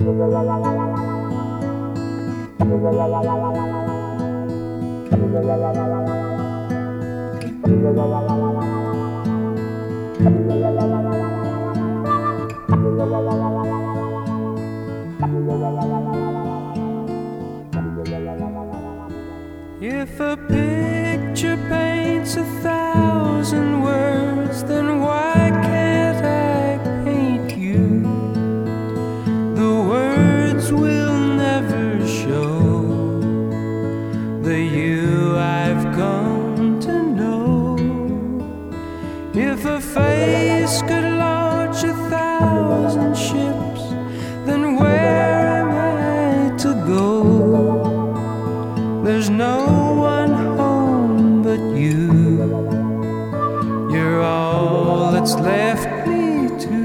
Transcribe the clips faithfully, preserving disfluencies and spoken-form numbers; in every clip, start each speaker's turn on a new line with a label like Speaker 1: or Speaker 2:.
Speaker 1: If a picture paints a thousand words, then why can't I paint you? The words will never show the you I've come to know. If a face could launch a thousand ships, then where am I to go? There's no one home but you. You're all that's left me to.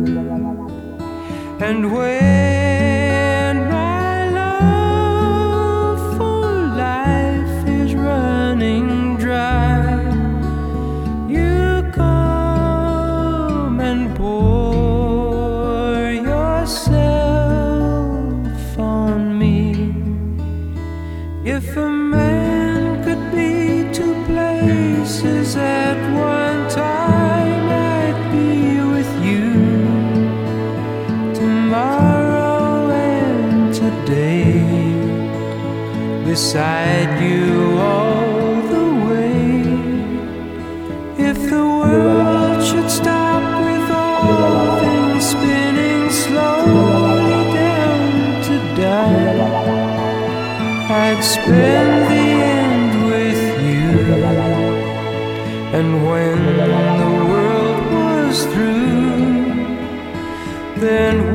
Speaker 1: And when my love for life is running dry, you come and pour yourself on me. If a man could be two places at one time, I'd be with you tomorrow and today, beside you all the way. If the world should stop with all things spinning slowly down to die, I'd spend the end with you. And when the world was through, then